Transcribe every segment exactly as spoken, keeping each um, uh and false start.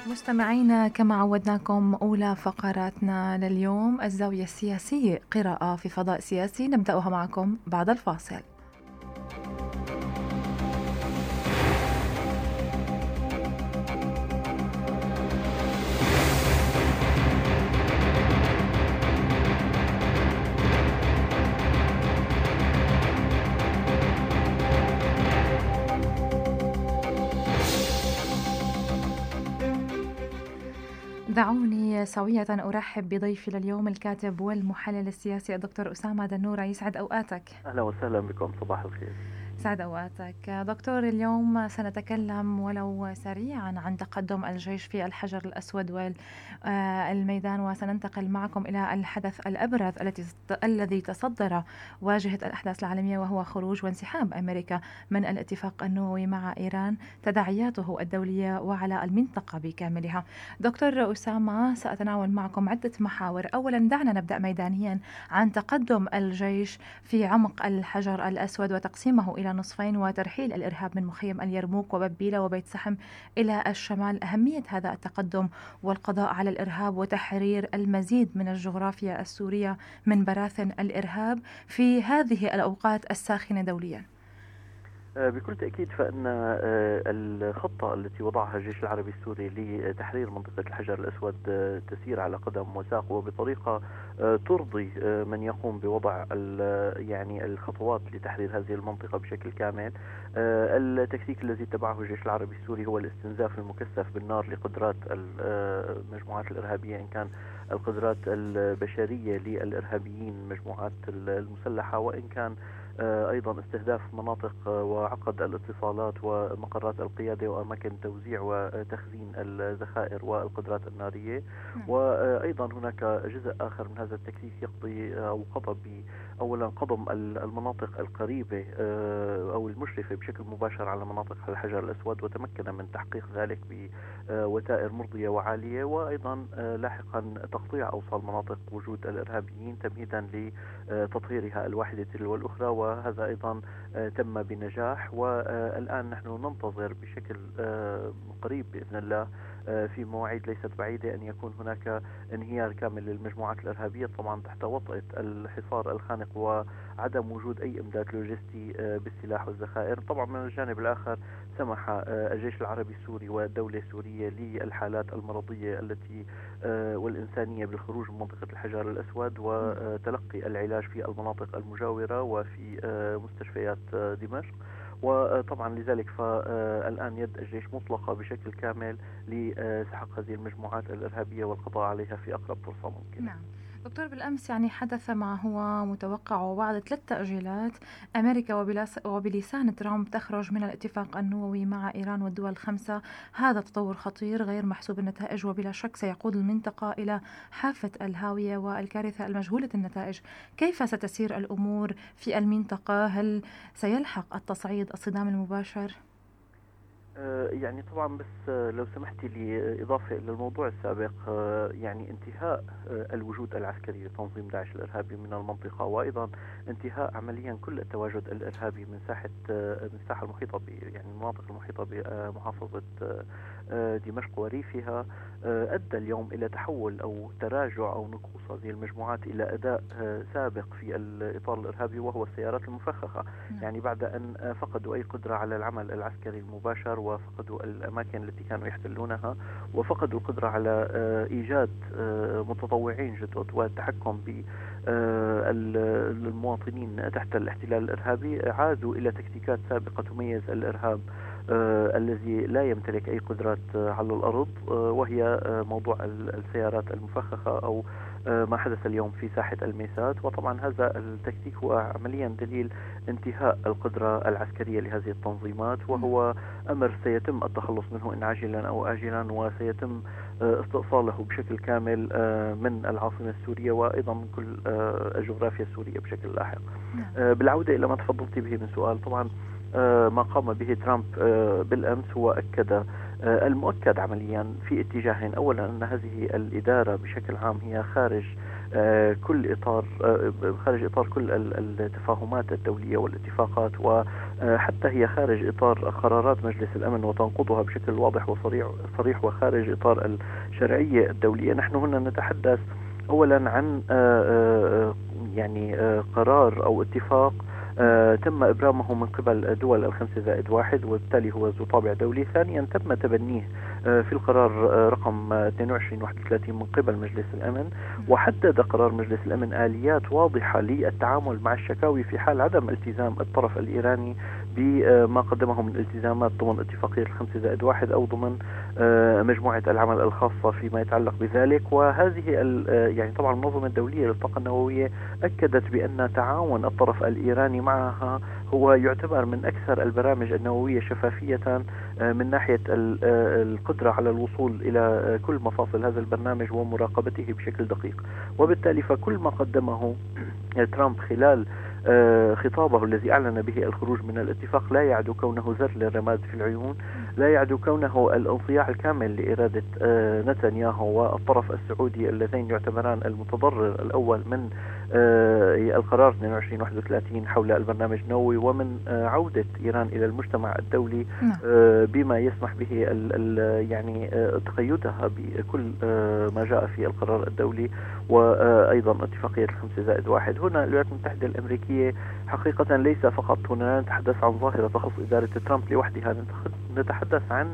مستمعينا، كما عودناكم أولى فقراتنا لليوم الزاوية السياسية، قراءة في فضاء سياسي نبدأها معكم بعد الفاصل. دعوني سوية أرحب بضيفي لليوم الكاتب والمحلل السياسي الدكتور أسامة دنورة. يسعد أوقاتك. أهلا وسهلا بكم، صباح الخير. سعد أوقاتك دكتور. اليوم سنتكلم ولو سريعا عن تقدم الجيش في الحجر الأسود والميدان، وسننتقل معكم إلى الحدث الأبرز التي الذي تصدر واجهة الأحداث العالمية، وهو خروج وانسحاب أمريكا من الاتفاق النووي مع إيران، تداعياته الدولية وعلى المنطقة بكاملها. دكتور أسامة، سأتناول معكم عدة محاور. أولا دعنا نبدأ ميدانيا عن تقدم الجيش في عمق الحجر الأسود وتقسيمه إلى نصفين وترحيل الإرهاب من مخيم اليرموك وببيلة وبيت سحم إلى الشمال. أهمية هذا التقدم والقضاء على الإرهاب وتحرير المزيد من الجغرافيا السورية من براثن الإرهاب في هذه الأوقات الساخنة دوليا. بكل تأكيد فإن الخطة التي وضعها الجيش العربي السوري لتحرير منطقة الحجر الأسود تسير على قدم وساق وبطريقة ترضي من يقوم بوضع يعني الخطوات لتحرير هذه المنطقة بشكل كامل. التكتيك الذي اتبعه الجيش العربي السوري هو الاستنزاف المكثف بالنار لقدرات المجموعات الإرهابية، إن كان القدرات البشرية للإرهابيين مجموعات المسلحة، وإن كان أيضا استهداف مناطق وعقد الاتصالات ومقرات القيادة وأماكن توزيع وتخزين الذخائر والقدرات النارية. وأيضا هناك جزء آخر من هذا التكتيك يقضي أو قضى أولا قضم المناطق القريبة أو المشرفة بشكل مباشر على مناطق الحجر الأسود، وتمكن من تحقيق ذلك بوتائر مرضية وعالية، وأيضا لاحقا تقطيع أوصال مناطق وجود الإرهابيين تمهيدا لتطهيرها الواحدة تلو الأخرى، وهذا أيضا تم بنجاح. والآن نحن ننتظر بشكل قريب بإذن الله في مواعيد ليست بعيدة أن يكون هناك انهيار كامل للمجموعات الإرهابية، طبعا تحت وطأة الحصار الخانق وعدم وجود أي إمداد لوجستي بالسلاح والذخائر. طبعا من الجانب الآخر سمح الجيش العربي السوري والدولة السورية للحالات المرضية التي والإنسانية بالخروج من منطقة الحجر الأسود وتلقي العلاج في المناطق المجاورة وفي مستشفيات دمشق. وطبعا لذلك فالآن يد الجيش مطلقة بشكل كامل لسحق هذه المجموعات الإرهابية والقضاء عليها في أقرب فرصة ممكنة. نعم دكتور، بالأمس يعني حدث ما هو متوقع، وبعد ثلاث تأجيلات أمريكا وبلسان ترامب تخرج من الاتفاق النووي مع إيران والدول الخمسة. هذا تطور خطير غير محسوب النتائج، وبلا شك سيقود المنطقة إلى حافة الهاوية والكارثة المجهولة النتائج. كيف ستسير الأمور في المنطقة؟ هل سيلحق التصعيد الصدام المباشر؟ يعني طبعا بس لو سمحتي لي إضافة إلى الموضوع السابق، يعني انتهاء الوجود العسكري لتنظيم داعش الإرهابي من المنطقة، وأيضا انتهاء عمليا كل التواجد الإرهابي من ساحة من الساحة المحيطة ب يعني المناطق المحيطة بمحافظة دمشق وريفها، أدى اليوم إلى تحول أو تراجع أو نقوص هذه المجموعات إلى أداء سابق في الإطار الإرهابي، وهو السيارات المفخخة. يعني بعد أن فقدوا أي قدرة على العمل العسكري المباشر، وفقدوا الأماكن التي كانوا يحتلونها، وفقدوا القدرة على إيجاد متطوعين جدد والتحكم بالمواطنين تحت الاحتلال الإرهابي، عادوا إلى تكتيكات سابقة تميز الإرهاب الذي لا يمتلك أي قدرات على الأرض، وهي موضوع السيارات المفخخة أو ما حدث اليوم في ساحة الميسات. وطبعا هذا التكتيك هو عمليا دليل انتهاء القدرة العسكرية لهذه التنظيمات، وهو أمر سيتم التخلص منه إن عاجلا أو آجلا، وسيتم استئصاله بشكل كامل من العاصمة السورية وأيضا من كل الجغرافيا السورية بشكل لاحق. بالعودة إلى ما تفضلت به من سؤال، طبعا ما قام به ترامب بالأمس هو أكد المؤكد عمليا في اتجاهين. أولا أن هذه الإدارة بشكل عام هي خارج كل إطار خارج إطار كل التفاهمات الدولية والاتفاقات، وحتى هي خارج إطار قرارات مجلس الأمن وتنقضها بشكل واضح وصريح صريح وخارج إطار الشرعية الدولية. نحن هنا نتحدث أولا عن يعني قرار أو اتفاق آه تم إبرامه من قبل الدول الخمسة زائد واحد، وبالتالي هو ذو طابع دولي. ثانيا تم تبنيه آه في القرار آه رقم اثنين وعشرين واحد وثلاثين من قبل مجلس الأمن، وحدد قرار مجلس الأمن آليات واضحة للتعامل مع الشكاوي في حال عدم التزام الطرف الإيراني بما قدمه من التزامات ضمن اتفاقية الخمسة زائد واحد أو ضمن آه مجموعة العمل الخاصة فيما يتعلق بذلك. وهذه يعني طبعا المنظمة الدولية للطاقة النووية أكدت بأن تعاون الطرف الإيراني معها هو يعتبر من أكثر البرامج النووية شفافية من ناحية القدرة على الوصول إلى كل مفاصل هذا البرنامج ومراقبته بشكل دقيق. وبالتالي فكل ما قدمه ترامب خلال خطابه الذي أعلن به الخروج من الاتفاق لا يعد كونه زر للرماد في العيون، لا يعد كونه الانصياع الكامل لإرادة نتنياهو والطرف السعودي اللذين يعتبران المتضرر الأول من القرار اثنين وعشرين واحد وثلاثين حول البرنامج النووي، ومن عودة إيران إلى المجتمع الدولي بما يسمح به يعني تقيدها بكل ما جاء في القرار الدولي وأيضا اتفاقية الخمسة زائد واحد. هنا الولايات المتحدة الأمريكية حقيقة ليس فقط هنا لا نتحدث عن ظاهرة تخص إدارة ترامب لوحدها، نتحدث عن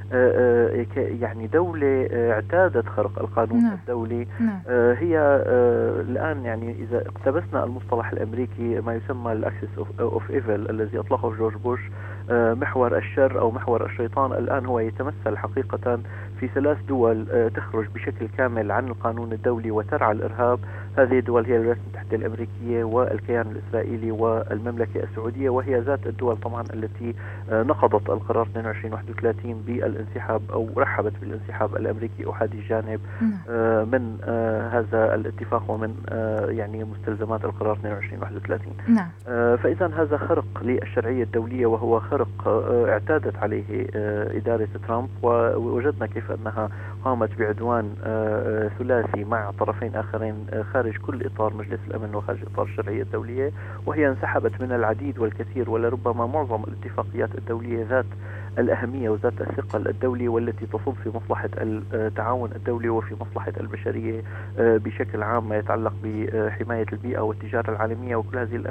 يعني دولة اعتادت خرق القانون نعم. الدولي نعم. هي الآن يعني إذا اقتبسنا المصطلح الأمريكي ما يسمى الأكسس أوف إيفل الذي أطلقه جورج بوش، محور الشر أو محور الشيطان، الآن هو يتمثل حقيقة في ثلاث دول تخرج بشكل كامل عن القانون الدولي وترعى الإرهاب. هذه الدول هي الولايات المتحدة الأمريكية والكيان الإسرائيلي والمملكة السعودية، وهي ذات الدول طبعا التي نقضت القرار اثنين وعشرين واحد وثلاثين بالانسحاب أو رحبت بالانسحاب الأمريكي أحادي الجانب من هذا الاتفاق ومن يعني مستلزمات القرار اثنين وعشرين واحد وثلاثين. فإذا هذا خرق للشرعية الدولية وهو خرق اعتادت عليه إدارة ترامب، ووجدنا كيف أنها قامت بعدوان ثلاثي مع طرفين آخرين خارج كل إطار مجلس الأمن وخارج إطار الشرعية الدولية، وهي انسحبت من العديد والكثير ولربما معظم الاتفاقيات الدولية ذات الأهمية وذات الثقل الدولي والتي تصب في مصلحة التعاون الدولي وفي مصلحة البشرية بشكل عام ما يتعلق بحماية البيئة والتجارة العالمية وكل هذه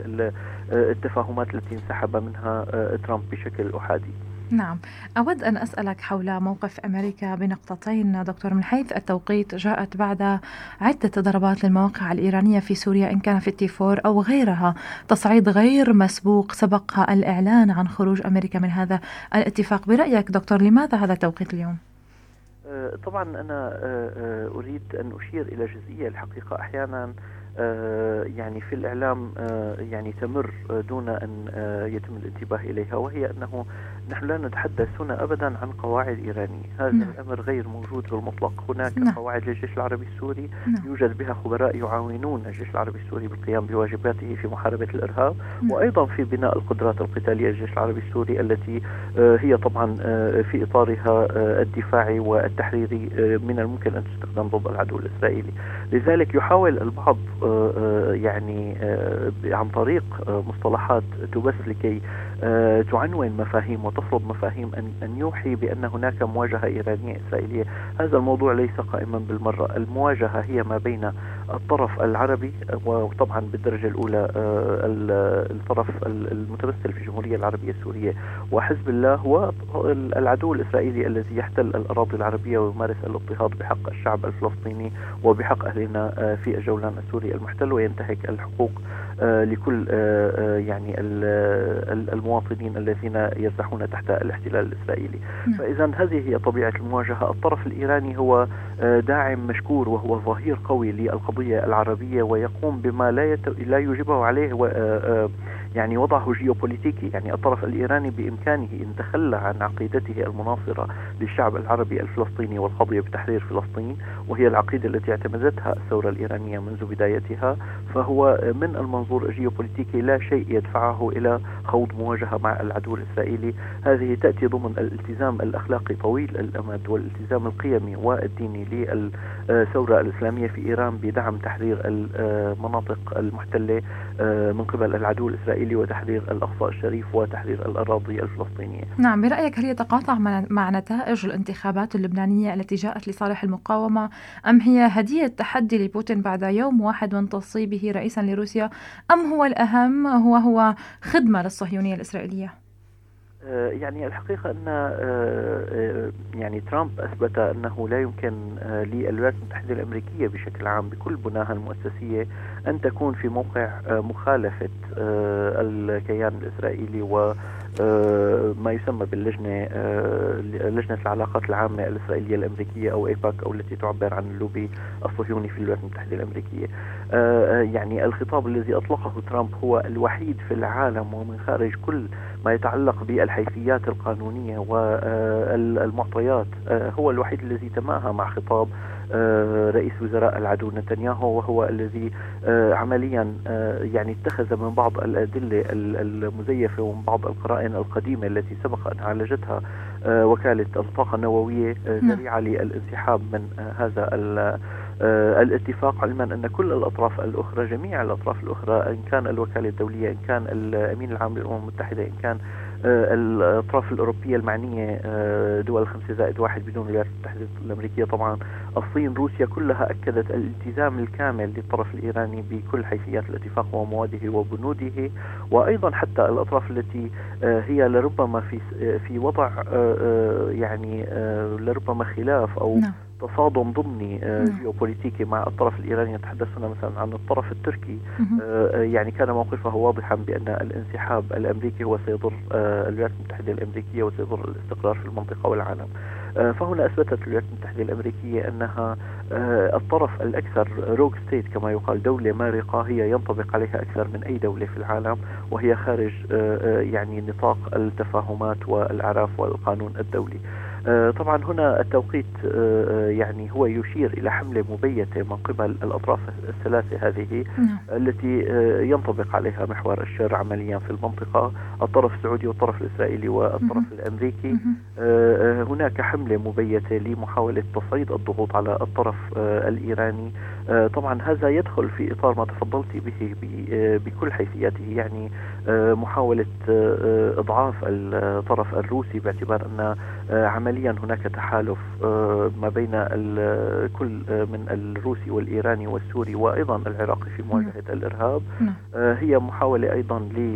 التفاهمات التي انسحب منها ترامب بشكل أحادي. نعم، أود أن أسألك حول موقف أمريكا بنقطتين دكتور. من حيث التوقيت جاءت بعد عدة ضربات للمواقع الإيرانية في سوريا إن كان في التي فور أو غيرها، تصعيد غير مسبوق سبقها الإعلان عن خروج أمريكا من هذا الاتفاق. برأيك دكتور لماذا هذا التوقيت اليوم؟ طبعا أنا أريد أن أشير إلى جزئية الحقيقة أحيانا يعني في الإعلام يعني تمر دون أن يتم الانتباه إليها، وهي أنه نحن لا نتحدث هنا أبدا عن قواعد إيرانية. هذا نعم. الأمر غير موجود بالمطلق. هناك نعم. قواعد للجيش العربي السوري نعم. يوجد بها خبراء يعاونون الجيش العربي السوري بالقيام بواجباته في محاربة الإرهاب نعم. وأيضا في بناء القدرات القتالية للجيش العربي السوري التي هي طبعا في إطارها الدفاعي والتحريري من الممكن أن تستخدم ضد العدو الإسرائيلي. لذلك يحاول البعض يعني عن طريق مصطلحات تبث لكي تعنون مفاهيم وتفرض مفاهيم أن أن يوحي بأن هناك مواجهة إيرانية إسرائيلية. هذا الموضوع ليس قائما بالمرة. المواجهة هي ما بين الطرف العربي وطبعا بالدرجة الأولى الطرف المتمثل في الجمهورية العربية السورية وحزب الله، والعدو الإسرائيلي الذي يحتل الأراضي العربية ويمارس الاضطهاد بحق الشعب الفلسطيني وبحق أهلنا في الجولان السوري المحتل وينتهك الحقوق لكل يعني المواطنين الذين يزحون تحت الاحتلال الإسرائيلي. فإذا هذه هي طبيعة المواجهة. الطرف الإيراني هو داعم مشكور وهو ظهير قوي للقضية العربية ويقوم بما لا يت... لا يجبه عليه و... يعني وضعه جيوبوليتيكي. يعني الطرف الإيراني بإمكانه إن تخلى عن عقيدته المناصرة للشعب العربي الفلسطيني والقضية بتحرير فلسطين، وهي العقيدة التي اعتمدتها الثورة الإيرانية منذ بدايتها، فهو من المنظور الجيوبوليتيكي لا شيء يدفعه إلى خوض مواجهة مع العدو الإسرائيلي. هذه تأتي ضمن الالتزام الأخلاقي طويل الأمد والالتزام القيمي والديني للثورة الإسلامية في إيران بدعم تحرير المناطق المحتلة من قبل العدو الإسرائيلي وتحرير الأقصى الشريف وتحرير الأراضي الفلسطينية. نعم، برأيك هل يتقاطع مع نتائج الانتخابات اللبنانية التي جاءت لصالح المقاومة، أم هي هدية تحدي لبوتين بعد يوم واحد من تصويبه رئيسا لروسيا، أم هو الأهم هو هو خدمة للصهيونية الإسرائيلية؟ يعني الحقيقة أن يعني ترامب أثبت أنه لا يمكن للولايات المتحدة الأمريكية بشكل عام بكل بناها المؤسسية أن تكون في موقع مخالفة الكيان الإسرائيلي و ما يسمى باللجنة لجنة العلاقات العامة الإسرائيلية الأمريكية أو إيباك، أو التي تعبر عن اللوبي الصهيوني في الولايات المتحدة الأمريكية. يعني الخطاب الذي أطلقه ترامب هو الوحيد في العالم ومن خارج كل ما يتعلق بالحيثيات القانونية والمعطيات، هو الوحيد الذي تماهى مع خطاب رئيس وزراء العدو نتنياهو، وهو الذي عمليا يعني اتخذ من بعض الأدلة المزيفة ومن بعض القرائن القديمة التي سبق أن عالجتها وكالة الطاقة النووية ذريعة للانسحاب من هذا الاتفاق، علما أن كل الأطراف الأخرى، جميع الأطراف الأخرى، إن كان الوكالة الدولية، إن كان الأمين العام للأمم المتحدة، إن كان الأطراف الأوروبية المعنية، دول الخمسة زائد واحد بدون الولايات المتحدة الأمريكية طبعا، الصين، روسيا، كلها أكدت الالتزام الكامل للطرف الإيراني بكل حيثيات الاتفاق ومواده وبنوده. وأيضا حتى الأطراف التي هي لربما في في وضع يعني لربما خلاف أو نعم. تصادم ضمني جيوبوليتيكي مع الطرف الإيراني، نتحدث هنا مثلا عن الطرف التركي، يعني كان موقفه واضحا بأن الانسحاب الأمريكي هو سيضر الولايات المتحدة الأمريكية وسيضر الاستقرار في المنطقة والعالم. فهنا أثبتت الولايات المتحدة الأمريكية أنها الطرف الأكثر روج ستيت كما يقال، دولة مارقة هي ينطبق عليها أكثر من أي دولة في العالم، وهي خارج يعني نطاق التفاهمات والأعراف والقانون الدولي. طبعا هنا التوقيت يعني هو يشير إلى حملة مبيتة من قبل الأطراف الثلاثة هذه التي ينطبق عليها محور الشر عمليا في المنطقة، الطرف السعودي والطرف الإسرائيلي والطرف الأمريكي. هناك حملة مبيتة لمحاولة تصعيد الضغوط على الطرف الإيراني. طبعا هذا يدخل في إطار ما تفضلت به بكل حيثياته، يعني محاولة إضعاف الطرف الروسي، باعتبار أن عمليا هناك تحالف ما بين كل من الروسي والإيراني والسوري وأيضا العراقي في مواجهة الإرهاب. هي محاولة أيضا ل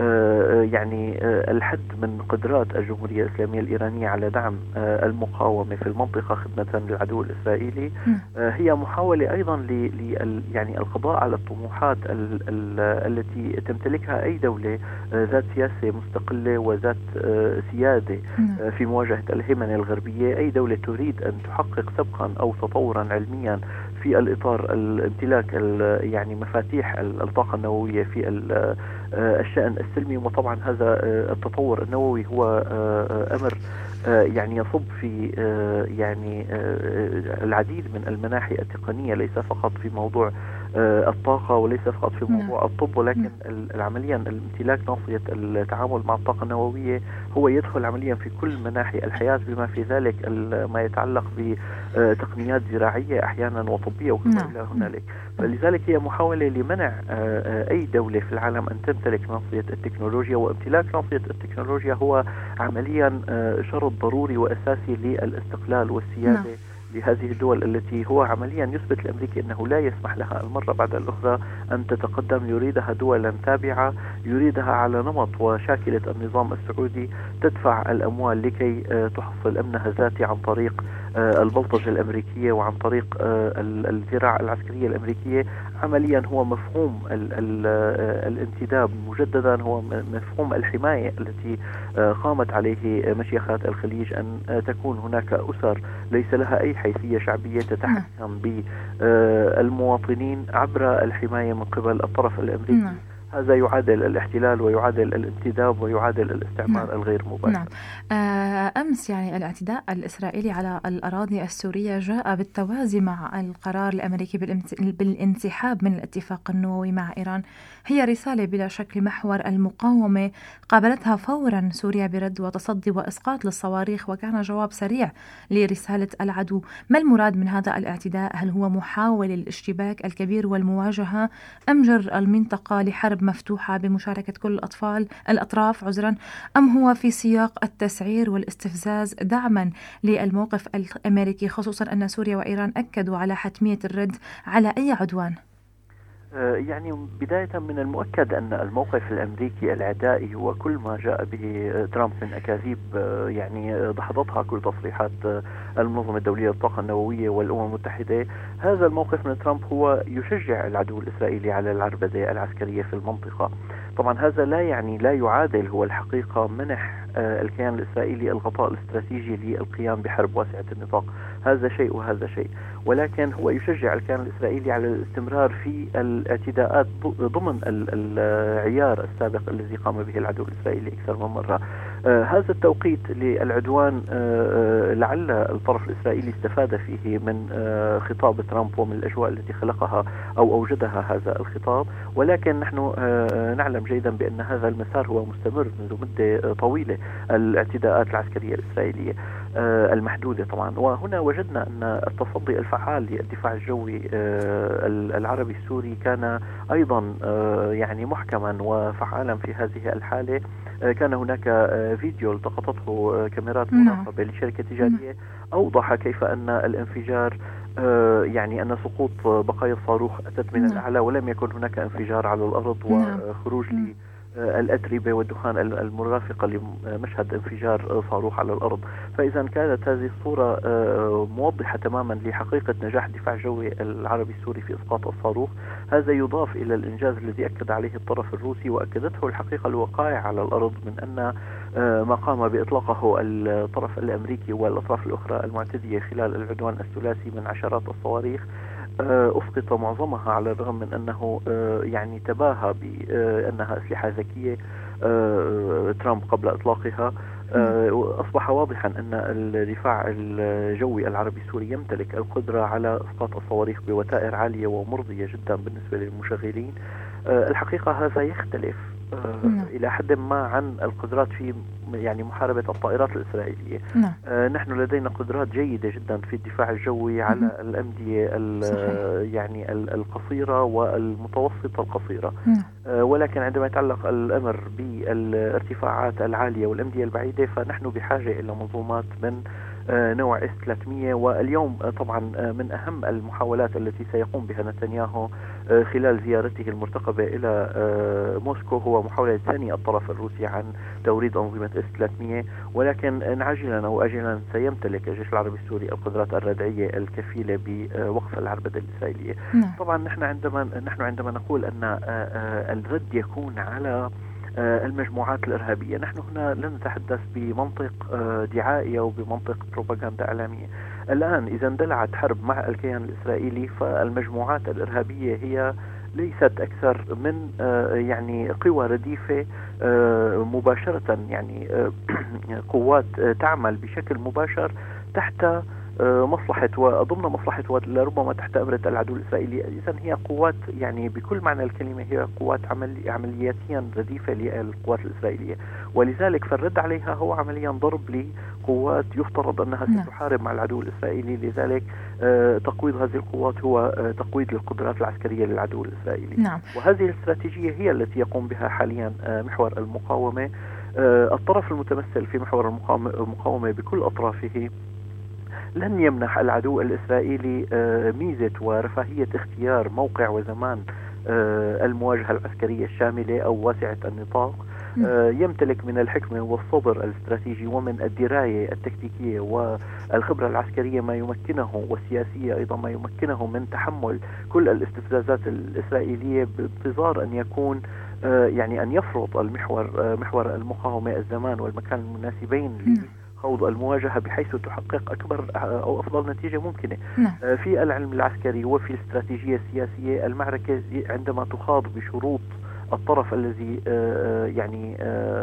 يعني الحد من قدرات الجمهورية الإسلامية الإيرانية على دعم المقاومة في المنطقة خدمة للعدو الإسرائيلي. هي محاولة أيضا ل يعني القضاء على الطموحات التي تمتلكها أي دولة ذات سياسة مستقلة وذات سيادة في مواجهة الهيمنة الغربية. أي دولة تريد أن تحقق سبقا أو تطورا علميا في الإطار الامتلاك يعني مفاتيح الطاقة النووية في الشأن السلمي. وطبعا هذا التطور النووي هو أمر يعني يصب في يعني العديد من المناحي التقنية، ليس فقط في موضوع الطاقة وليس فقط في موضوع الطب، ولكن العمليا الامتلاك ناصية التعامل مع الطاقة النووية هو يدخل عمليا في كل مناحي الحياة، بما في ذلك ما يتعلق بتقنيات زراعية أحيانا وطبية وكما إلى هنالك. فلذلك هي محاولة لمنع أي دولة في العالم أن تمتلك ناصية التكنولوجيا، وامتلاك ناصية التكنولوجيا هو عمليا شرط ضروري وأساسي للاستقلال والسيادة لهذه الدول التي هو عمليا يثبت الأمريكي أنه لا يسمح لها المرة بعد الأخرى أن تتقدم. يريدها دولا تابعة، يريدها على نمط وشاكلة النظام السعودي، تدفع الأموال لكي تحصل أمنها الذاتي عن طريق البلطجة الأمريكية وعن طريق الذراع العسكرية الأمريكية. عمليا هو مفهوم ال ال الانتداب مجددا، هو مفهوم الحماية التي قامت عليه مشيخات الخليج، أن تكون هناك أسر ليس لها أي حيثية شعبية تتحكم بالمواطنين عبر الحماية من قبل الطرف الأمريكي. هذا يعادل الاحتلال ويعادل الانتداب ويعادل الاستعمار نعم الغير نعم. مباشر. آه، أمس يعني الاعتداء الإسرائيلي على الأراضي السورية جاء بالتوازي مع القرار الأمريكي بالامت- بالانسحاب من الاتفاق النووي مع إيران. هي رسالة بلا شك لمحور المقاومة قابلتها فورا سوريا برد وتصدي وإسقاط للصواريخ، وكان جواب سريع لرسالة العدو. ما المراد من هذا الاعتداء؟ هل هو محاولة للاشتباك الكبير والمواجهة، أم جر المنطقة لحرب مفتوحة بمشاركة كل الأطفال الأطراف عذرا، أم هو في سياق التسعير والاستفزاز دعما للموقف الأمريكي، خصوصا أن سوريا وإيران أكدوا على حتمية الرد على أي عدوان؟ يعني بداية من المؤكد أن الموقف الأمريكي العدائي هو كل ما جاء به ترامب من أكاذيب يعني دحضتها كل تصريحات المنظمة الدولية للطاقة النووية والأمم المتحدة. هذا الموقف من ترامب هو يشجع العدو الإسرائيلي على العربدة العسكرية في المنطقة. طبعا هذا لا يعني لا يعادل هو الحقيقة منح الكيان الإسرائيلي الغطاء الاستراتيجي للقيام بحرب واسعة النطاق. هذا شيء وهذا شيء، ولكن هو يشجع الكيان الإسرائيلي على الاستمرار في الاعتداءات ضمن العيار السابق الذي قام به العدو الإسرائيلي أكثر من مرة. آه هذا التوقيت للعدوان آه لعل الطرف الإسرائيلي استفاد فيه من آه خطاب ترامب ومن الأجواء التي خلقها أو أوجدها هذا الخطاب، ولكن نحن آه نعلم جيدا بأن هذا المسار هو مستمر منذ مدة طويلة، الاعتداءات العسكرية الإسرائيلية آه المحدودة طبعا. وهنا وجدنا أن التصدي الفعال للدفاع الجوي آه العربي السوري كان أيضا آه يعني محكما وفعالا في هذه الحالة. آه كان هناك آه فيديو التقطته آه كاميرات مراقبة لشركة تجارية أوضح كيف أن الانفجار آه يعني أن سقوط بقايا الصاروخ أتت من الأعلى، ولم يكن هناك انفجار على الأرض وخروج لي الأتربة والدخان المرافقة لمشهد انفجار صاروخ على الأرض. فإذا كانت هذه الصورة موضحة تماما لحقيقة نجاح الدفاع الجوي العربي السوري في إسقاط الصاروخ. هذا يضاف إلى الإنجاز الذي أكد عليه الطرف الروسي وأكدته الحقيقة الوقائع على الأرض من أن ما قام بإطلاقه الطرف الأمريكي والأطراف الأخرى المعتدية خلال العدوان الثلاثي من عشرات الصواريخ أسقط معظمها، على الرغم من أنه يعني تباهى بأنها أسلحة ذكية ترامب قبل إطلاقها. أصبح واضحا أن الدفاع الجوي العربي السوري يمتلك القدرة على إسقاط الصواريخ بوتائر عالية ومرضية جدا بالنسبة للمشغلين. الحقيقة هذا يختلف إلى حد ما عن القدرات في يعني محاربة الطائرات الإسرائيلية. آه نحن لدينا قدرات جيدة جدا في الدفاع الجوي على الأمدية يعني القصيرة والمتوسطة القصيرة. آه ولكن عندما يتعلق الأمر بالارتفاعات العالية والأمدية البعيدة فنحن بحاجة إلى منظومات من آه نوع إس ثلاثمئة. واليوم آه طبعا آه من أهم المحاولات التي سيقوم بها نتنياهو آه خلال زيارته المرتقبة إلى آه موسكو هو محاولة ثاني الطرف الروسي عن توريد أنظمة إس ثلاثمئة، ولكن عاجلا أو آجلا سيمتلك الجيش العربي السوري القدرات الردعية الكفيلة بوقف العربدة الإسرائيلية. طبعا نحن عندما نحن عندما نقول أن آه آه الرد يكون على المجموعات الإرهابية، نحن هنا لا نتحدث بمنطق دعائي أو بمنطق بروباغندا إعلامية. الآن إذا اندلعت حرب مع الكيان الإسرائيلي فالمجموعات الإرهابية هي ليست أكثر من يعني قوى رديفة مباشرة، يعني قوات تعمل بشكل مباشر تحت مصلحة وضمن مصلحة ولربما تحت أمرة العدو الإسرائيلي. إذن هي قوات يعني بكل معنى الكلمة هي قوات عملي عملياتيا رديفة للقوات الإسرائيلية، ولذلك فالرد عليها هو عمليا ضرب لقوات يفترض أنها ستحارب مع العدو الإسرائيلي. لذلك تقويض هذه القوات هو تقويض للقدرات العسكرية للعدو الإسرائيلي. نعم. وهذه الاستراتيجية هي التي يقوم بها حاليا محور المقاومة. الطرف المتمثل في محور المقاومة بكل أطرافه لن يمنح العدو الإسرائيلي ميزة ورفاهية اختيار موقع وزمان المواجهة العسكرية الشاملة أو واسعة النطاق. يمتلك من الحكمة والصبر الاستراتيجي ومن الدراية التكتيكية والخبرة العسكرية ما يمكنه، والسياسية أيضا ما يمكنه من تحمل كل الاستفزازات الإسرائيلية بانتظار أن يكون يعني أن يفرض المحور محور المقاومة الزمان والمكان المناسبين خوض المواجهة بحيث تحقق أكبر أو أفضل نتيجة ممكنة. نعم. في العلم العسكري وفي الاستراتيجية السياسية المعركة عندما تخاض بشروط الطرف الذي يعني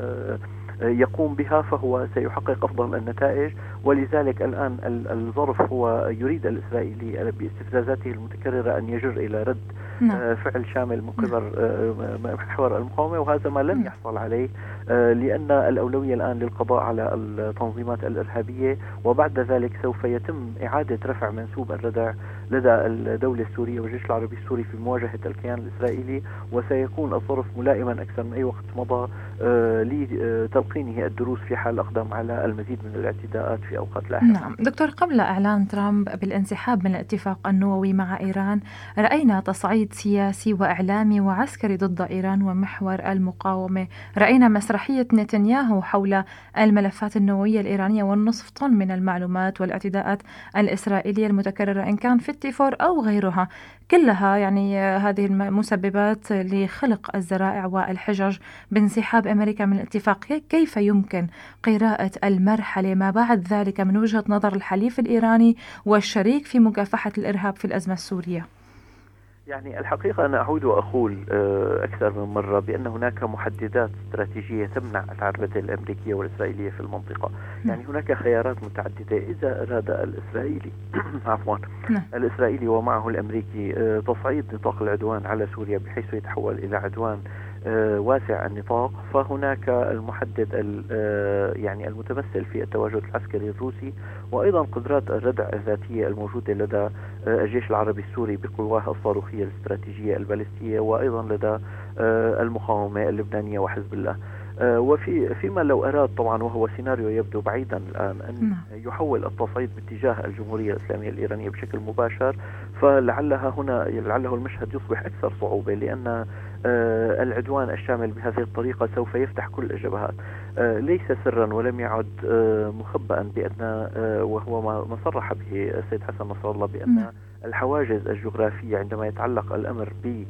يقوم بها فهو سيحقق أفضل النتائج. ولذلك الآن الظرف هو يريد الإسرائيلي باستفزازاته المتكررة أن يجر إلى رد نعم. فعل شامل من قبل محور المقاومة، وهذا ما لن يحصل عليه لأن الأولوية الآن للقضاء على التنظيمات الإرهابية، وبعد ذلك سوف يتم إعادة رفع منسوب الردع لدى الدولة السورية والجيش العربي السوري في مواجهة الكيان الإسرائيلي، وسيكون الظرف ملائما أكثر من أي وقت مضى لتلقينه الدروس في حال الأقدام على المزيد من الاعتداءات في أوقات لاحقة. نعم دكتور، قبل إعلان ترامب بالانسحاب من الاتفاق النووي مع إيران رأينا تصعيد سياسي وإعلامي وعسكري ضد إيران ومحور المقاومة، رأينا مسرحية نتنياهو حول الملفات النووية الإيرانية والنصف طن من المعلومات والاعتداءات الإسرائيلية المتكررة إن كان في التيفور أو غيرها، كلها يعني هذه المسببات لخلق الذرائع والحجج بانسحاب أمريكا من الاتفاق. كيف يمكن قراءة المرحلة ما بعد ذلك من وجهة نظر الحليف الإيراني والشريك في مكافحة الإرهاب في الأزمة السورية؟ يعني الحقيقة أنا أعود وأقول أكثر من مرة بأن هناك محددات استراتيجية تمنع العربدة الأمريكية والإسرائيلية في المنطقة. يعني هناك خيارات متعددة. إذا أراد الإسرائيلي عفوا الإسرائيلي ومعه الأمريكي تصعيد نطاق العدوان على سوريا بحيث يتحول إلى عدوان واسع النطاق، فهناك المحدد يعني المتمثل في التواجد العسكري الروسي، وأيضا قدرات الردع الذاتية الموجودة لدى الجيش العربي السوري بقواه الصاروخية الاستراتيجية البالستية، وأيضا لدى المقاومة اللبنانية وحزب الله. وفي فيما لو أراد طبعا، وهو سيناريو يبدو بعيدا الآن، أن يحول التصعيد باتجاه الجمهورية الإسلامية الإيرانية بشكل مباشر، فلعلها هنا لعله المشهد يصبح أكثر صعوبة، لأن العدوان الشامل بهذه الطريقة سوف يفتح كل الجبهات. ليس سرا ولم يعد مخبئا بأن، وهو ما صرح به السيد حسن نصر الله، بأن الحواجز الجغرافية عندما يتعلق الأمر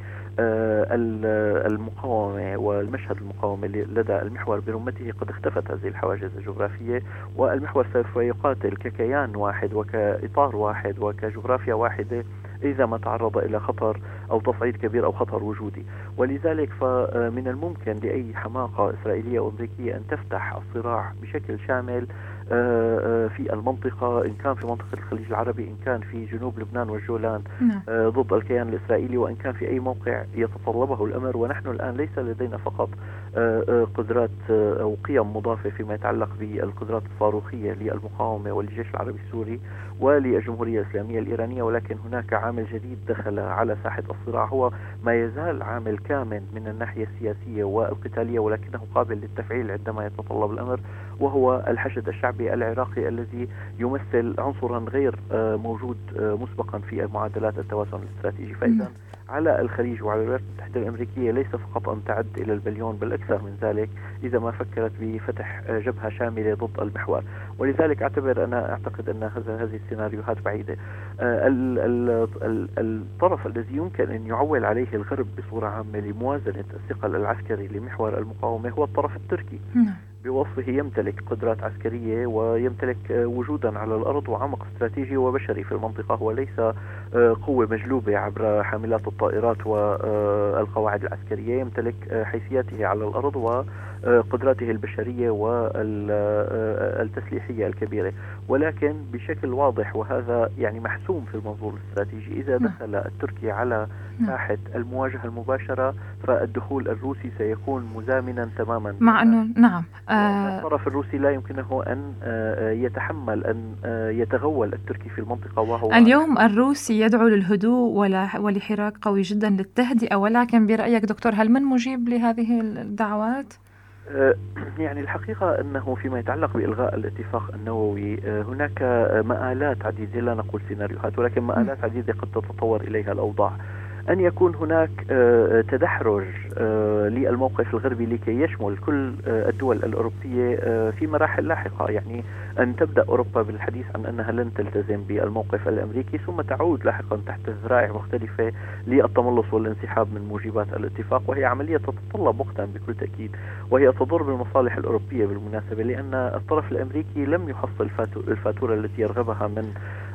بالمقاومة والمشهد المقاومة لدى المحور برمته قد اختفت هذه الحواجز الجغرافية، والمحور سوف يقاتل ككيان واحد وكإطار واحد وكجغرافيا واحدة إذا ما تعرض إلى خطر أو تصعيد كبير أو خطر وجودي. ولذلك فمن الممكن لأي حماقة إسرائيلية وأمريكية أن تفتح الصراع بشكل شامل في المنطقة، إن كان في منطقة الخليج العربي، إن كان في جنوب لبنان والجولان ضد الكيان الإسرائيلي، وإن كان في أي موقع يتطلبه الأمر. ونحن الآن ليس لدينا فقط قدرات أو قيم مضافة فيما يتعلق بالقدرات الصاروخية للمقاومة والجيش العربي السوري وللجمهورية الإسلامية الإيرانية، ولكن هناك عامل جديد دخل على ساحة الصراع، هو ما يزال عامل كامن من الناحية السياسية والقتالية، ولكنه قابل للتفعيل عندما يتطلب الأمر، وهو الحشد الشعبي العراقي الذي يمثل عنصرا غير موجود مسبقا في معادلات التوازن الاستراتيجي. فإذا على الخليج وعلى الولايات المتحدة الأمريكية ليس فقط أن تعد إلى البليون، بل أكثر من ذلك إذا ما فكرت بفتح جبهة شاملة ضد المحور. ولذلك أعتبر أنا أعتقد أن هذه السيناريوهات بعيدة. الطرف الذي يمكن أن يعول عليه الغرب بصورة عامة لموازنة الثقل العسكري لمحور المقاومة هو الطرف التركي، بوصفه يمتلك قدرات عسكرية ويمتلك وجودا على الأرض وعمق استراتيجي وبشري في المنطقة. هو ليس قوة مجلوبة عبر حاملات الطائرات والقواعد العسكرية، يمتلك حيثياته على الأرض وقدراته البشرية والتسليحية الكبيرة، ولكن بشكل واضح، وهذا يعني محسوم في المنظور الاستراتيجي، إذا دخل التركي على ساحة المواجهة المباشرة فالدخول الروسي سيكون مزامنا تماما، مع أنه نعم الطرف الروسي لا يمكنه أن يتحمل أن يتغول التركي في المنطقة. وهو اليوم الروسي يدعو للهدوء ولحراك قوي جدا للتهدئة، ولكن برأيك دكتور هل من مجيب لهذه الدعوات؟ يعني الحقيقة أنه فيما يتعلق بإلغاء الاتفاق النووي هناك مآلات عديدة، لا نقول سيناريوهات، ولكن مآلات عديدة قد تتطور إليها الأوضاع. أن يكون هناك تدحرج للموقف الغربي لكي يشمل كل الدول الأوروبية في مراحل لاحقة، يعني أن تبدأ أوروبا بالحديث عن أنها لن تلتزم بالموقف الأمريكي ثم تعود لاحقا تحت ذرائع مختلفة للتملص والانسحاب من موجبات الاتفاق، وهي عملية تتطلب وقتا بكل تأكيد، وهي تضر بالمصالح الأوروبية بالمناسبة، لأن الطرف الأمريكي لم يحصل الفاتورة التي يرغبها من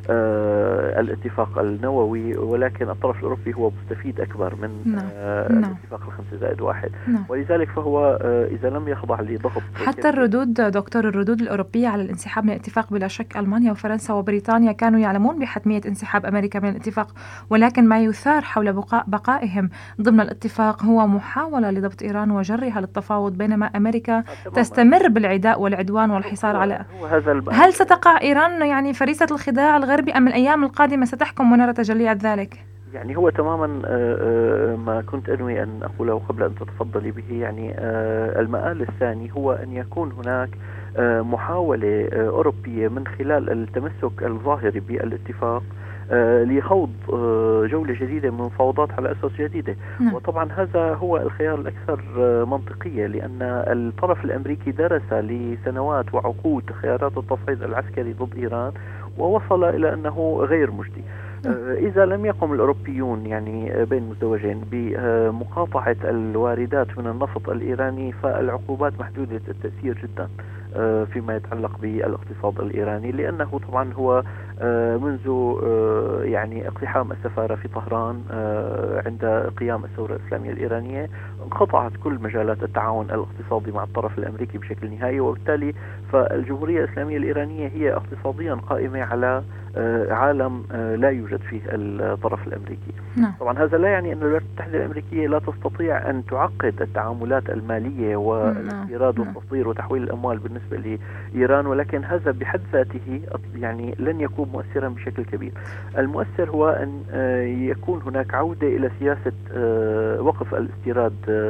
الاتفاق النووي، ولكن الطرف الأوروبي هو مستفيد أكبر من نعم. نعم. الاتفاق الخمسة زائد واحد. نعم. ولذلك فهو إذا لم يخضع لضغط حتى الردود دكتور الردود الأوروبية على الانسحاب من الاتفاق، بلا شك ألمانيا وفرنسا وبريطانيا كانوا يعلمون بحتمية انسحاب أمريكا من الاتفاق، ولكن ما يثار حول بقاء بقائهم ضمن الاتفاق هو محاولة لضبط إيران وجرها للتفاوض، بينما أمريكا تستمر بالعداء والعدوان والحصار على. هل ستقع إيران يعني فريسة الخداع الغربي، أم الأيام القادمة ستحكم ونرى تجليات ذلك؟ يعني هو تماما ما كنت أنوي أن أقوله قبل أن تتفضلي به. يعني المآل الثاني هو أن يكون هناك محاولة أوروبية من خلال التمسك الظاهري بالاتفاق لخوض جولة جديدة من المفاوضات على أساس جديدة. م. وطبعا هذا هو الخيار الأكثر منطقية، لأن الطرف الأمريكي درس لسنوات وعقود خيارات التصعيد العسكري ضد إيران ووصل إلى أنه غير مجدي. إذا لم يقم الأوروبيون يعني بين مزدوجين بمقاطعة الواردات من النفط الإيراني، فالعقوبات محدودة التأثير جدا فيما يتعلق بالاقتصاد الإيراني، لأنه طبعا هو منذ يعني اقتحام السفارة في طهران عند قيام الثورة الإسلامية الإيرانية انقطعت كل مجالات التعاون الاقتصادي مع الطرف الأمريكي بشكل نهائي، وبالتالي فالجمهورية الإسلامية الإيرانية هي اقتصاديا قائمة على عالم لا يوجد فيه الطرف الأمريكي. نعم. طبعا هذا لا يعني أن الولايات المتحدة الأمريكية لا تستطيع أن تعقد التعاملات المالية والاستيراد والتصدير وتحويل الأموال بالنسبة لإيران، ولكن هذا بحد ذاته يعني لن يكون مؤثرا بشكل كبير. المؤثر هو أن يكون هناك عودة إلى سياسة وقف الاستيراد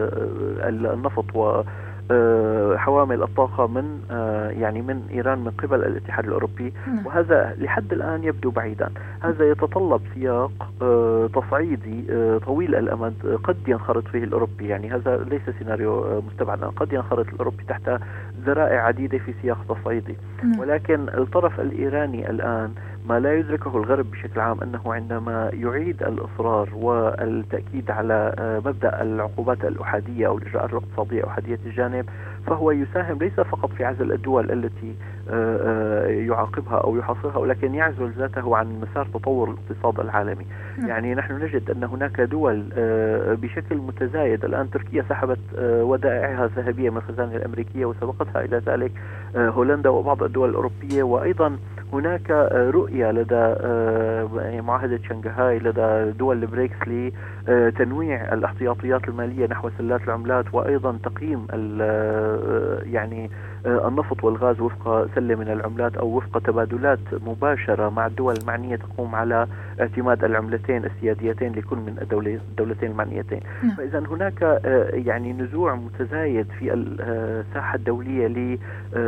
النفط و حوامل الطاقة من يعني من إيران من قبل الاتحاد الأوروبي. م. وهذا لحد الآن يبدو بعيدا. هذا يتطلب سياق تصعيدي طويل الأمد قد ينخرط فيه الأوروبي، يعني هذا ليس سيناريو مستبعدا، قد ينخرط الأوروبي تحت ذرائع عديدة في سياق تصعيدي. م. ولكن الطرف الإيراني الآن ما لا يدركه الغرب بشكل عام أنه عندما يعيد الإصرار والتأكيد على مبدأ العقوبات الأحادية أو الإجراءات الاقتصادية أحادية الجانب، فهو يساهم ليس فقط في عزل الدول التي يعاقبها أو يحاصرها، ولكن يعزل ذاته عن مسار تطور الاقتصاد العالمي. يعني نحن نجد أن هناك دول بشكل متزايد الآن، تركيا سحبت ودائعها الذهبية من الخزانة الأمريكية وسبقتها إلى ذلك هولندا وبعض الدول الأوروبية، وأيضا هناك رؤية لدى معاهدة شنغهاي لدى دول البريكس لتنويع الاحتياطيات المالية نحو سلات العملات، وأيضا تقييم يعني النفط والغاز وفق سلة من العملات أو وفق تبادلات مباشرة مع الدول المعنية تقوم على اعتماد العملتين السياديتين لكل من الدولتين المعنيتين. فإذا هناك يعني نزوع متزايد في الساحة الدولية ل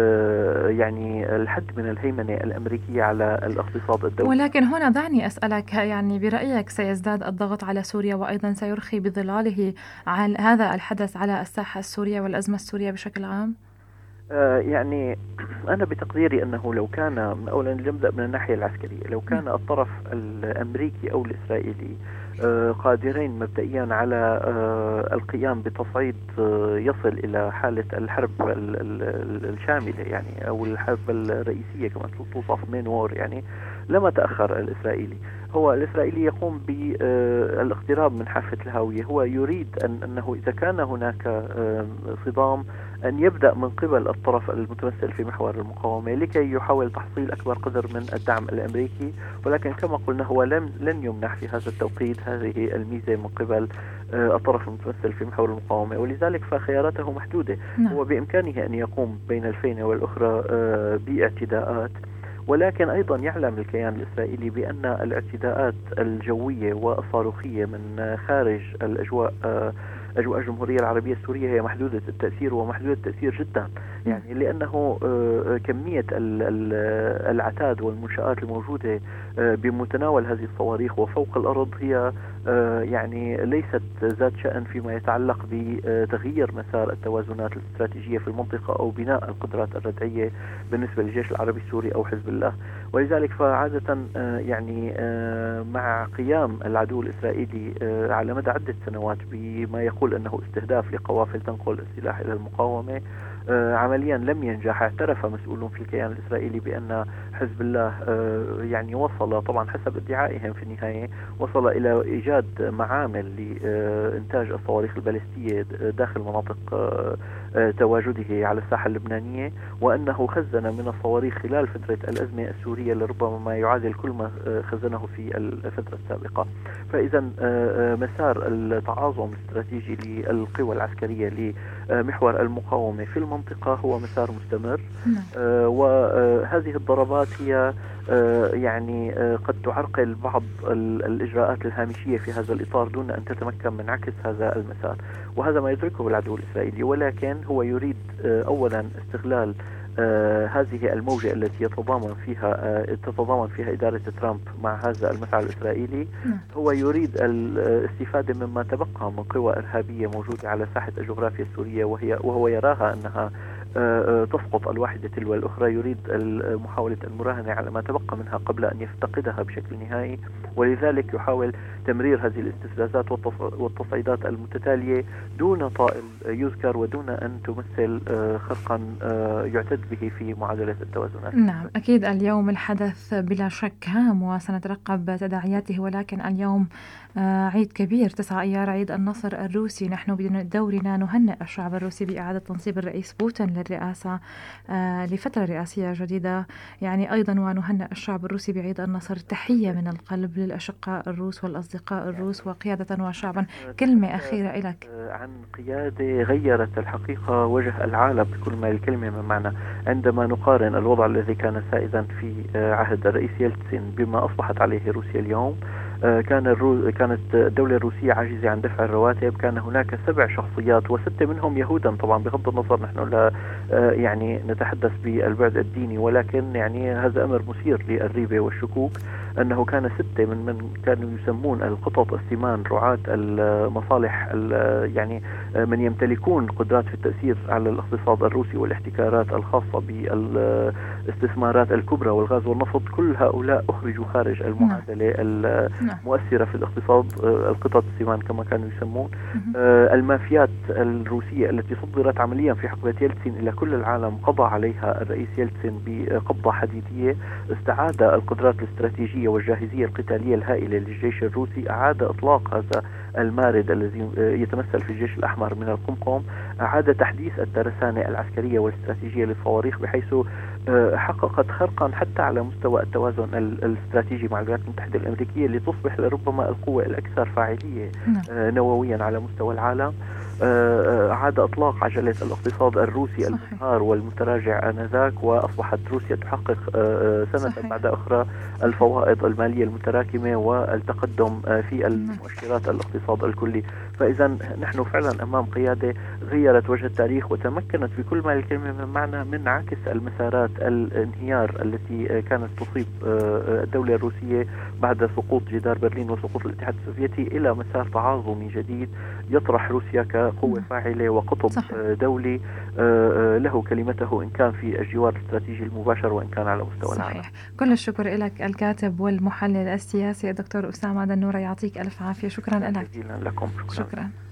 يعني الحد من الهيمنة الأمريكية على الاقتصاد الدولي. ولكن هنا دعني أسألك، يعني برأيك سيزداد الضغط على سوريا وأيضا سيرخي بظلاله عن هذا الحدث على الساحة السورية والأزمة السورية بشكل عام؟ آه يعني أنا بتقديري أنه لو كان أولا نبدأ من الناحية العسكرية، لو كان الطرف الأمريكي أو الإسرائيلي آه قادرين مبدئيا على آه القيام بتصعيد آه يصل إلى حالة الحرب الشاملة يعني أو الحرب الرئيسية كما توصف مين وور، يعني لما تأخر الإسرائيلي. هو الإسرائيلي يقوم بالاقتراب من حافة الهاوية، هو يريد أن أنه إذا كان هناك صدام أن يبدأ من قبل الطرف المتمثل في محور المقاومة لكي يحاول تحصيل أكبر قدر من الدعم الأمريكي، ولكن كما قلنا هو لن لن يمنح في هذا التوقيت هذه الميزة من قبل الطرف المتمثل في محور المقاومة، ولذلك فخياراته محدودة. هو بإمكانه أن يقوم بين الفينة والأخرى باعتداءات، ولكن أيضا يعلم الكيان الإسرائيلي بأن الاعتداءات الجوية والصاروخية من خارج الأجواء أجواء الجمهورية العربية السورية هي محدودة التأثير ومحدودة التأثير جدا، يعني لأنه كمية العتاد والمنشآت الموجودة بمتناول هذه الصواريخ وفوق الأرض هي يعني ليست ذات شأن فيما يتعلق بتغيير مسار التوازنات الاستراتيجية في المنطقة أو بناء القدرات الردعية بالنسبة للجيش العربي السوري أو حزب الله. ولذلك فعادة يعني مع قيام العدو الإسرائيلي على مدى عدة سنوات بما يقول أنه استهداف لقوافل تنقل السلاح إلى المقاومة، عمليا لم ينجح. اعترف مسؤولون في الكيان الإسرائيلي بأن حزب الله يعني وصل، طبعا حسب ادعائهم في النهاية، وصل إلى إيجاد معامل لإنتاج الصواريخ البالستية داخل مناطق تواجده على الساحة اللبنانية، وأنه خزن من الصواريخ خلال فترة الأزمة السورية لربما ما يعادل كل ما خزنه في الفترة السابقة. فإذا مسار التعاظم الاستراتيجي للقوى العسكرية لمحور المقاومة في المنطقة هو مسار مستمر. وهذه الضربات هي يعني قد تعرقل بعض الإجراءات الهامشية في هذا الإطار دون أن تتمكن من عكس هذا المسار، وهذا ما يدركه العدو الإسرائيلي. ولكن هو يريد أولا استغلال آه هذه الموجة التي يتضامن فيها آه تتضامن فيها إدارة ترامب مع هذا المسعى الإسرائيلي. هو يريد الاستفادة مما تبقى من قوى إرهابية موجودة على ساحة الجغرافيا السورية، وهي وهو يراها أنها آه تسقط الواحدة تلو الأخرى. يريد محاولة المراهنة على ما تبقى منها قبل أن يفتقدها بشكل نهائي، ولذلك يحاول تمرير هذه الاستفزازات والتصعيدات المتتالية دون طائل يذكر ودون أن تمثل خرقا يعتد به في معادلة التوازنات. نعم أكيد اليوم الحدث بلا شك هام وسنترقب تداعياته، ولكن اليوم عيد كبير، تسعة أيار عيد النصر الروسي. نحن بدورنا نهنئ الشعب الروسي بإعادة تنصيب الرئيس بوتين للرئاسة لفترة رئاسية جديدة يعني أيضا، ونهنئ الشعب الروسي بعيد النصر. تحية من القلب للأشقاء الروس والأصدقاء الروس وقيادة وشعبا. كلمة أخيرة لك عن قيادة غيرت الحقيقة وجه العالم بكل ما الكلمة من معنى. عندما نقارن الوضع الذي كان سائدا في عهد الرئيس يلتسين بما أصبحت عليه روسيا اليوم، كان الرو... كانت الدولة الروسية عاجزة عن دفع الرواتب. كان هناك سبع شخصيات وستة منهم يهودا، طبعا بغض النظر نحن لا يعني نتحدث بالبعد الديني، ولكن يعني هذا أمر مثير للريبة والشكوك أنه كان ستة من من كانوا يسمون القطط السمان، رعاة المصالح، يعني من يمتلكون قدرات في التأثير على الاقتصاد الروسي والاحتكارات الخاصة بالاستثمارات الكبرى والغاز والنفط. كل هؤلاء أخرجوا خارج المعادلة المؤثرة في الاقتصاد، القطط السمان كما كانوا يسمون. المافيات الروسية التي صدرت عمليا في حقبة يلتسين إلى كل العالم قضى عليها الرئيس يلتسين بقبضة حديدية، استعاد القدرات الاستراتيجية والجاهزية القتالية الهائلة للجيش الروسي، أعاد إطلاق هذا المارد الذي يتمثل في الجيش الأحمر من القمقم، أعاد تحديث الترسانة العسكرية والاستراتيجية للصواريخ بحيث حققت خرقا حتى على مستوى التوازن الاستراتيجي مع الولايات المتحدة الأمريكية لتصبح لربما القوة الأكثر فاعلية نوويا على مستوى العالم. أعاد إطلاق عجلة الاقتصاد الروسي المنهار والمتراجع آنذاك، وأصبحت روسيا تحقق سنة صحيح. بعد أخرى الفوائض المالية المتراكمة والتقدم في المؤشرات الاقتصاد الكلي. فإذا نحن فعلا أمام قيادة غيرت وجه التاريخ وتمكنت بكل ما الكلمة من معنى من عكس المسارات الانهيار التي كانت تصيب الدولة الروسية بعد سقوط جدار برلين وسقوط الاتحاد السوفيتي إلى مسار تعاظمي جديد يطرح روسيا كقوة فاعلة وقطب صح. دولي له كلمته إن كان في الجوار الاستراتيجي المباشر وإن كان على مستوى صحيح. العالم. كل الشكر لك الكاتب والمحلل السياسي الدكتور أسامة دنورة، يعطيك ألف عافية. شكرا لك. جزيلا لكم. شكرا, شكرا.